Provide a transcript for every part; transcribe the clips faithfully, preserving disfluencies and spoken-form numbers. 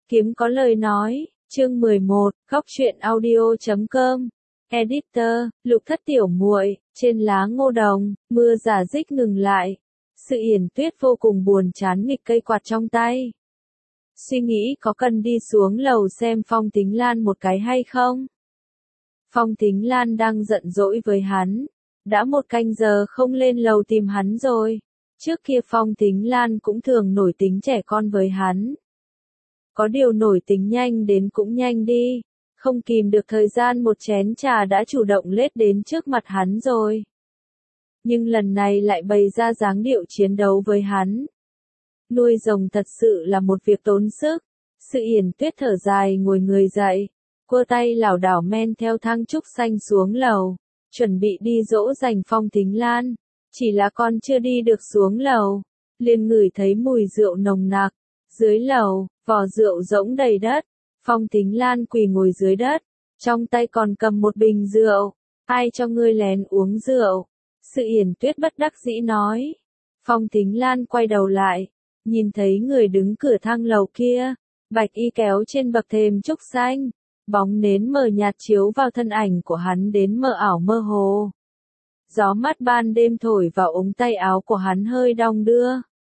Kiếm có lời nói, chương mười một, góc truyện audio chấm com. Editor, Lục Thất tiểu muội, trên lá ngô đồng, mưa rả rích ngừng lại. Sự Yển Tuyết vô cùng buồn chán nghịch cây quạt trong tay. Suy nghĩ có cần đi xuống lầu xem Phong Tính Lan một cái hay không? Phong Tính Lan đang giận dỗi với hắn. Đã một canh giờ không lên lầu tìm hắn rồi. Trước kia Phong Tính Lan cũng thường nổi tính trẻ con với hắn. Có điều nổi tính nhanh đến cũng nhanh đi. Không kìm được thời gian một chén trà đã chủ động lết đến trước mặt hắn rồi. Nhưng lần này lại bày ra dáng điệu chiến đấu với hắn. Nuôi rồng thật sự là một việc tốn sức. Sự Yển Tuyết thở dài ngồi người dậy. Quơ tay lảo đảo men theo thang trúc xanh xuống lầu. Chuẩn bị đi dỗ dành Phong Tính Lan. Chỉ là con chưa đi được xuống lầu. Liền ngửi thấy mùi rượu nồng nặc. Dưới lầu, vò rượu rỗng đầy đất. Phong Tính Lan quỳ ngồi dưới đất. Trong tay còn cầm một bình rượu. Ai cho ngươi lén uống rượu? Sự Yển Tuyết bất đắc dĩ nói. Phong Tính Lan quay đầu lại. Nhìn thấy người đứng cửa thang lầu kia. Bạch y kéo trên bậc thềm trúc xanh. Bóng nến mờ nhạt chiếu vào thân ảnh của hắn đến mờ ảo mơ hồ. Gió mát ban đêm thổi vào ống tay áo của hắn hơi đong đưa.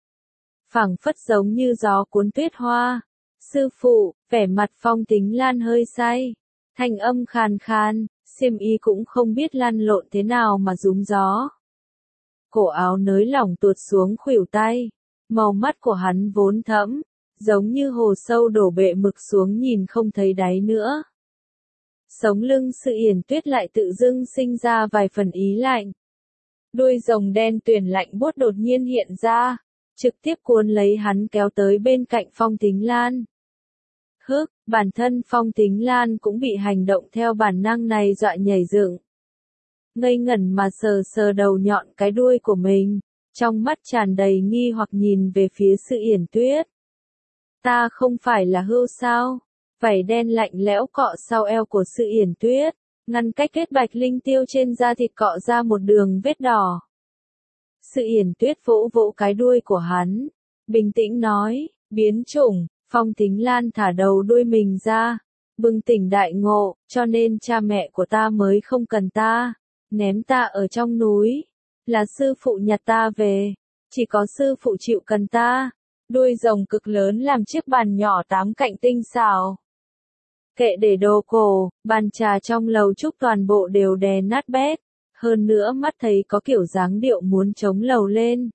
Phảng phất giống như gió cuốn tuyết hoa. Sư phụ, vẻ mặt Phong Tính Lan hơi say. Thanh âm khàn khàn, xiêm y cũng không biết lăn lộn thế nào mà rúm gió. Cổ áo nới lỏng tuột xuống khuỷu tay. Màu mắt của hắn vốn thẫm, giống như hồ sâu đổ bệ mực xuống nhìn không thấy đáy nữa. Sống lưng Sự Yển Tuyết lại tự dưng sinh ra vài phần ý lạnh. Đuôi rồng đen tuyền lạnh buốt đột nhiên hiện ra, trực tiếp cuốn lấy hắn kéo tới bên cạnh Phong Tính Lan. Hức, bản thân Phong Tính Lan cũng bị hành động theo bản năng này dọa nhảy dựng. Ngây ngẩn mà sờ sờ đầu nhọn cái đuôi của mình, trong mắt tràn đầy nghi hoặc nhìn về phía Sự Yển Tuyết. Ta không phải là hươu sao? Vảy đen lạnh lẽo cọ sau eo của Sự Yển Tuyết, ngăn cách kết bạch linh tiêu trên da thịt cọ ra một đường vết đỏ. Sự Yển Tuyết vỗ vỗ cái đuôi của hắn, bình tĩnh nói, biến chủng. Phong Tính Lan thả đầu đuôi mình ra, bừng tỉnh đại ngộ, cho nên cha mẹ của ta mới không cần ta, ném ta ở trong núi, là sư phụ nhặt ta về, chỉ có sư phụ chịu cần ta. Đuôi rồng cực lớn làm chiếc bàn nhỏ tám cạnh tinh xảo. Kệ để đồ cổ, bàn trà trong lầu trúc toàn bộ đều đè nát bét, hơn nữa mắt thấy có kiểu dáng điệu muốn chống lầu lên.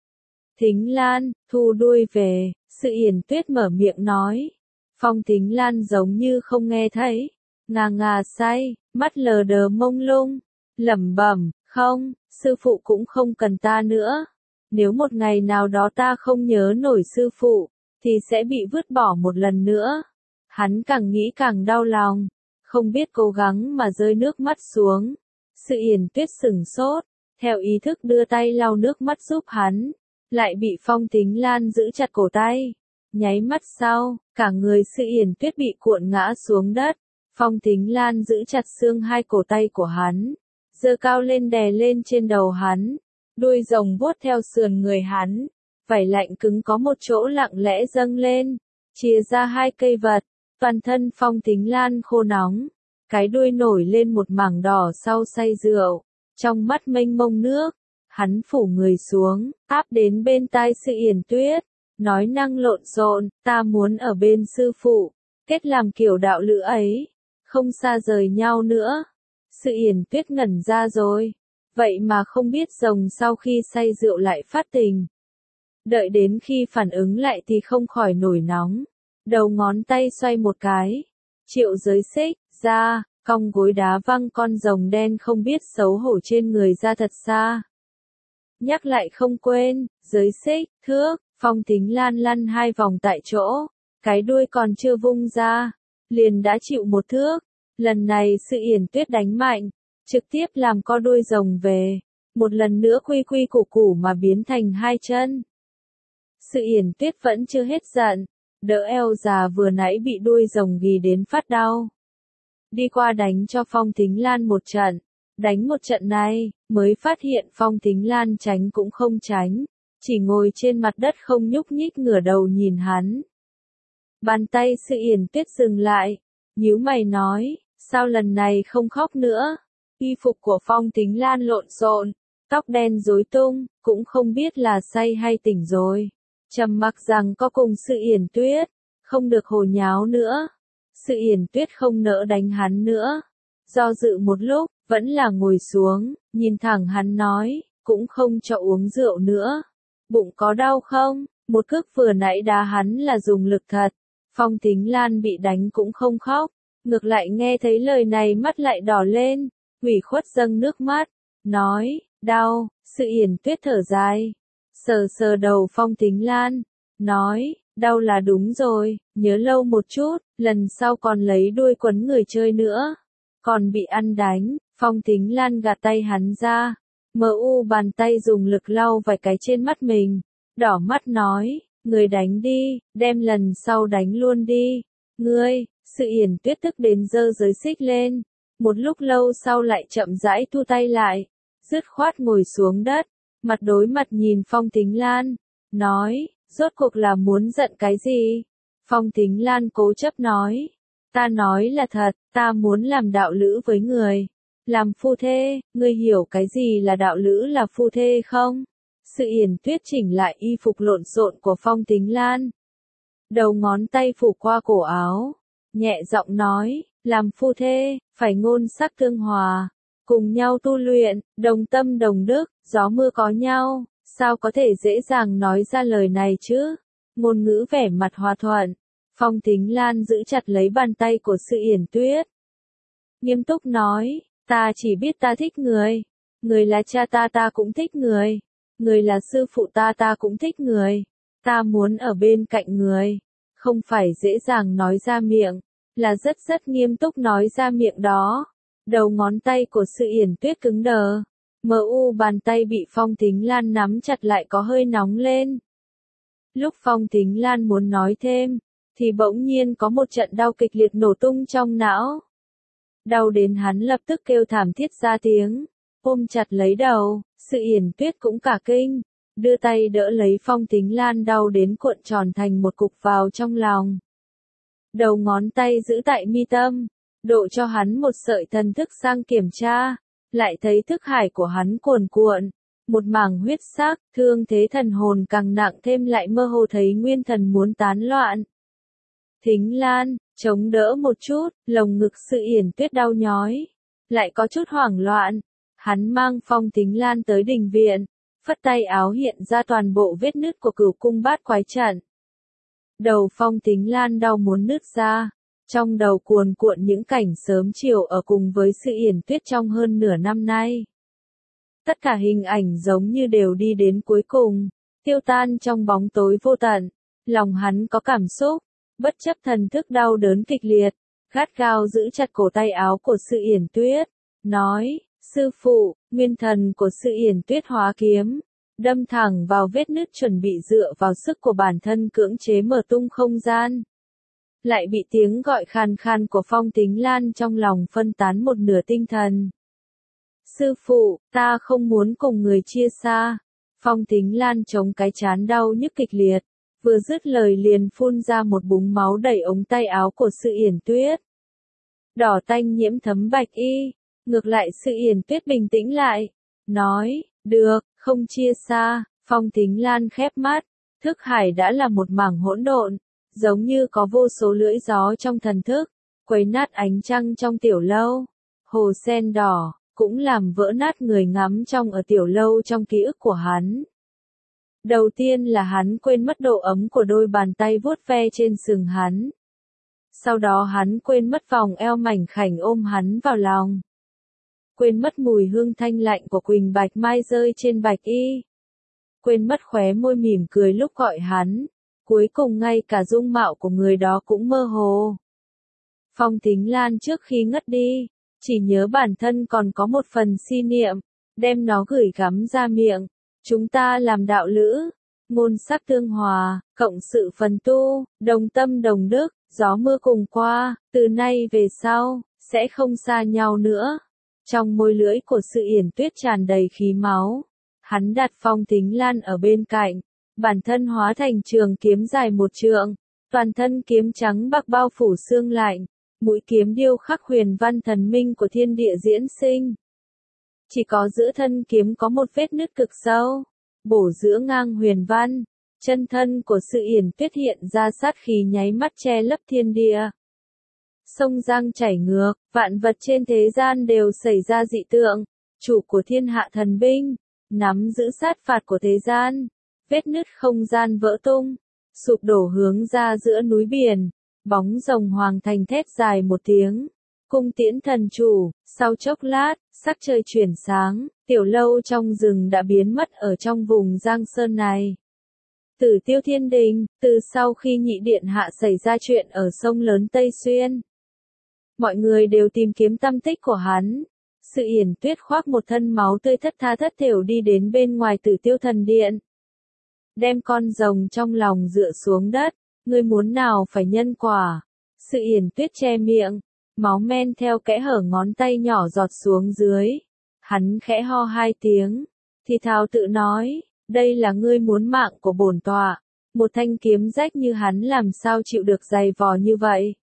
Tính Lan, thu đuôi về, Sự Yển Tuyết mở miệng nói. Phong Tính Lan giống như không nghe thấy, ngà ngà say, mắt lờ đờ mông lung, lẩm bẩm, không, sư phụ cũng không cần ta nữa. Nếu một ngày nào đó ta không nhớ nổi sư phụ, thì sẽ bị vứt bỏ một lần nữa. Hắn càng nghĩ càng đau lòng, không biết cố gắng mà rơi nước mắt xuống. Sự Yển Tuyết sửng sốt, theo ý thức đưa tay lau nước mắt giúp hắn, lại bị Phong Tính Lan giữ chặt cổ tay. Nháy mắt sau, cả người Sự Yển Tuyết bị cuộn ngã xuống đất. Phong Tính Lan giữ chặt xương hai cổ tay của hắn, giơ cao lên đè lên trên đầu hắn. Đuôi rồng vuốt theo sườn người hắn, vảy lạnh cứng có một chỗ lặng lẽ dâng lên, chia ra hai cây vật, toàn thân Phong Tính Lan khô nóng, cái đuôi nổi lên một mảng đỏ sau say rượu, trong mắt mênh mông nước, hắn phủ người xuống, áp đến bên tai Sự Yển Tuyết, nói năng lộn xộn, ta muốn ở bên sư phụ, kết làm kiểu đạo lữ ấy, không xa rời nhau nữa. Sự Yển Tuyết ngẩn ra rồi. Vậy mà không biết rồng sau khi say rượu lại phát tình. Đợi đến khi phản ứng lại thì không khỏi nổi nóng. Đầu ngón tay xoay một cái. Triệu Giới Xích, ra, cong gối đá văng con rồng đen không biết xấu hổ trên người ra thật xa. Nhắc lại không quên, Giới Xích, thước, Phong Tính Lan lăn hai vòng tại chỗ. Cái đuôi còn chưa vung ra, liền đã chịu một thước. Lần này Sự Yển Tuyết đánh mạnh. Trực tiếp làm co đuôi rồng về, một lần nữa quy quy củ củ mà biến thành hai chân. Sự Yển Tuyết vẫn chưa hết giận, đỡ eo già vừa nãy bị đuôi rồng ghì đến phát đau. Đi qua đánh cho Phong Tính Lan một trận, đánh một trận này, mới phát hiện Phong Tính Lan tránh cũng không tránh, chỉ ngồi trên mặt đất không nhúc nhích ngửa đầu nhìn hắn. Bàn tay Sự Yển Tuyết dừng lại, nhíu mày nói, sao lần này không khóc nữa? Y phục của Phong Tính Lan lộn xộn, tóc đen rối tung, cũng không biết là say hay tỉnh rồi. Trầm mặc rằng có cùng Sự Yển Tuyết, không được hồ nháo nữa. Sự Yển Tuyết không nỡ đánh hắn nữa. Do dự một lúc, vẫn là ngồi xuống, nhìn thẳng hắn nói, cũng không cho uống rượu nữa. Bụng có đau không? Một cước vừa nãy đá hắn là dùng lực thật. Phong Tính Lan bị đánh cũng không khóc, ngược lại nghe thấy lời này mắt lại đỏ lên, ủy khuất dâng nước mắt, nói, đau. Sự Yển Tuyết thở dài, sờ sờ đầu Phong Tính Lan, nói, đau là đúng rồi, nhớ lâu một chút, lần sau còn lấy đuôi quấn người chơi nữa. Còn bị ăn đánh. Phong Tính Lan gạt tay hắn ra, mờ u bàn tay dùng lực lau vài cái trên mắt mình, đỏ mắt nói, người đánh đi, đem lần sau đánh luôn đi. Ngươi. Sự Yển Tuyết tức đến giơ giới xích lên, một lúc lâu sau lại chậm rãi thu tay lại, dứt khoát ngồi xuống đất, mặt đối mặt nhìn Phong Tính Lan, nói, rốt cuộc là muốn giận cái gì? Phong Tính Lan cố chấp nói, ta nói là thật, ta muốn làm đạo lữ với người, làm phu thê, ngươi hiểu cái gì là đạo lữ là phu thê không? Sự Yển Tuyết chỉnh lại y phục lộn xộn của Phong Tính Lan, đầu ngón tay phủ qua cổ áo, nhẹ giọng nói, làm phu thê, phải ngôn sắc tương hòa, cùng nhau tu luyện, đồng tâm đồng đức, gió mưa có nhau, sao có thể dễ dàng nói ra lời này chứ? Ngôn ngữ vẻ mặt hòa thuận. Phong Tính Lan giữ chặt lấy bàn tay của Sự Yển Tuyết, nghiêm túc nói, ta chỉ biết ta thích người, người là cha ta ta cũng thích người, người là sư phụ ta ta cũng thích người, ta muốn ở bên cạnh người, không phải dễ dàng nói ra miệng, là rất rất nghiêm túc nói ra miệng đó. Đầu ngón tay của Sự Yển Tuyết cứng đờ, mờ u bàn tay bị Phong Tính Lan nắm chặt lại có hơi nóng lên. Lúc Phong Tính Lan muốn nói thêm, thì bỗng nhiên có một trận đau kịch liệt nổ tung trong não. Đau đến hắn lập tức kêu thảm thiết ra tiếng, ôm chặt lấy đầu. Sự Yển Tuyết cũng cả kinh, đưa tay đỡ lấy Phong Tính Lan đau đến cuộn tròn thành một cục vào trong lòng. Đầu ngón tay giữ tại mi tâm, độ cho hắn một sợi thần thức sang kiểm tra, lại thấy thức hải của hắn cuồn cuộn, một mảng huyết sắc, thương thế thần hồn càng nặng thêm lại mơ hồ thấy nguyên thần muốn tán loạn. Thính Lan, chống đỡ một chút, lồng ngực Sự Yển Tuyết đau nhói, lại có chút hoảng loạn. Hắn mang Phong Tính Lan tới đình viện, phất tay áo hiện ra toàn bộ vết nứt của Cửu Cung Bát Quái Trận. Đầu Phong Tính Lan đau muốn nứt ra, trong đầu cuồn cuộn những cảnh sớm chiều ở cùng với Sự Yển Tuyết trong hơn nửa năm nay. Tất cả hình ảnh giống như đều đi đến cuối cùng, tiêu tan trong bóng tối vô tận. Lòng hắn có cảm xúc, bất chấp thần thức đau đớn kịch liệt, gắt gao giữ chặt cổ tay áo của Sự Yển Tuyết, nói, sư phụ. Nguyên thần của Sự Yển Tuyết hóa kiếm, đâm thẳng vào vết nứt chuẩn bị dựa vào sức của bản thân cưỡng chế mở tung không gian. Lại bị tiếng gọi khàn khàn của Phong Tính Lan trong lòng phân tán một nửa tinh thần. Sư phụ, ta không muốn cùng người chia xa. Phong Tính Lan chống cái chán đau nhức kịch liệt, vừa dứt lời liền phun ra một búng máu đầy ống tay áo của Sự Yển Tuyết. Đỏ tanh nhiễm thấm bạch y, ngược lại Sự Yển Tuyết bình tĩnh lại, nói, được, không chia xa. Phong Tính Lan khép mắt, thức hải đã là một mảng hỗn độn, giống như có vô số lưỡi gió trong thần thức, quấy nát ánh trăng trong tiểu lâu. Hồ sen đỏ, cũng làm vỡ nát người ngắm trong ở tiểu lâu trong ký ức của hắn. Đầu tiên là hắn quên mất độ ấm của đôi bàn tay vuốt ve trên sừng hắn. Sau đó hắn quên mất vòng eo mảnh khảnh ôm hắn vào lòng. Quên mất mùi hương thanh lạnh của Quỳnh Bạch Mai rơi trên bạch y. Quên mất khóe môi mỉm cười lúc gọi hắn. Cuối cùng ngay cả dung mạo của người đó cũng mơ hồ. Phong Tính Lan trước khi ngất đi, chỉ nhớ bản thân còn có một phần si niệm, đem nó gửi gắm ra miệng. Chúng ta làm đạo lữ, ngôn sắc tương hòa, cộng sự phần tu, đồng tâm đồng đức, gió mưa cùng qua, từ nay về sau, sẽ không xa nhau nữa. Trong môi lưỡi của Sự Yển Tuyết tràn đầy khí máu. Hắn đặt Phong Tính Lan ở bên cạnh, bản thân hóa thành trường kiếm dài một trượng, toàn thân kiếm trắng bạc bao phủ xương lạnh, mũi kiếm điêu khắc huyền văn thần minh của thiên địa diễn sinh. Chỉ có giữa thân kiếm có một vết nứt cực sâu, bổ giữa ngang huyền văn, chân thân của Sự Yển Tuyết hiện ra sát khí nháy mắt che lấp thiên địa. Sông Giang chảy ngược, vạn vật trên thế gian đều xảy ra dị tượng, chủ của thiên hạ thần binh, nắm giữ sát phạt của thế gian, vết nứt không gian vỡ tung, sụp đổ hướng ra giữa núi biển, bóng rồng hoàng thành thét dài một tiếng. Cung tiễn thần chủ, sau chốc lát, sắc trời chuyển sáng, tiểu lâu trong rừng đã biến mất ở trong vùng Giang Sơn này. Tử Tiêu Thiên Đình, từ sau khi nhị điện hạ xảy ra chuyện ở sông lớn Tây Xuyên, mọi người đều tìm kiếm tâm tích của hắn. Sự Yển Tuyết khoác một thân máu tươi thất tha thất thểu đi đến bên ngoài Tử Tiêu Thần Điện, đem con rồng trong lòng dựa xuống đất. Ngươi muốn nào phải nhân quả. Sự Yển Tuyết che miệng, máu men theo kẽ hở ngón tay nhỏ giọt xuống dưới. Hắn khẽ ho hai tiếng, thì thào tự nói, đây là ngươi muốn mạng của bổn tọa. Một thanh kiếm rách như hắn làm sao chịu được dày vò như vậy.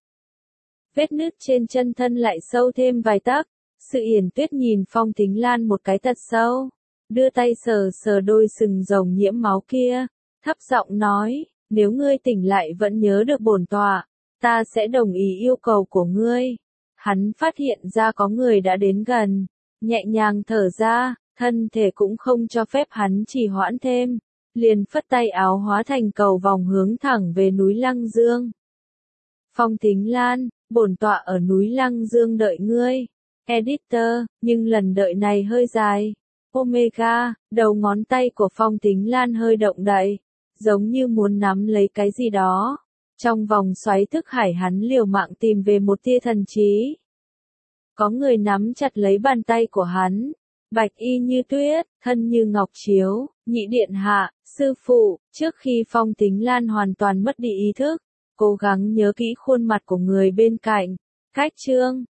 Vết nứt trên chân thân lại sâu thêm vài tấc. Sự Yển Tuyết nhìn Phong Thính Lan một cái thật sâu, đưa tay sờ sờ đôi sừng rồng nhiễm máu kia, thấp giọng nói, nếu ngươi tỉnh lại vẫn nhớ được bổn tọa, ta sẽ đồng ý yêu cầu của ngươi. Hắn phát hiện ra có người đã đến gần, nhẹ nhàng thở ra, thân thể cũng không cho phép hắn trì hoãn thêm, liền phất tay áo hóa thành cầu vòng hướng thẳng về núi Lăng Dương. Phong Thính Lan, bổn tọa ở núi Lăng Dương đợi ngươi. Editor, nhưng lần đợi này hơi dài. Omega, đầu ngón tay của Phong Thính Lan hơi động đậy, giống như muốn nắm lấy cái gì đó. Trong vòng xoáy thức hải hắn liều mạng tìm về một tia thần trí. Có người nắm chặt lấy bàn tay của hắn, bạch y như tuyết, thân như ngọc chiếu, nhị điện hạ, sư phụ. Trước khi Phong Thính Lan hoàn toàn mất đi ý thức, cố gắng nhớ kỹ khuôn mặt của người bên cạnh. Cách chương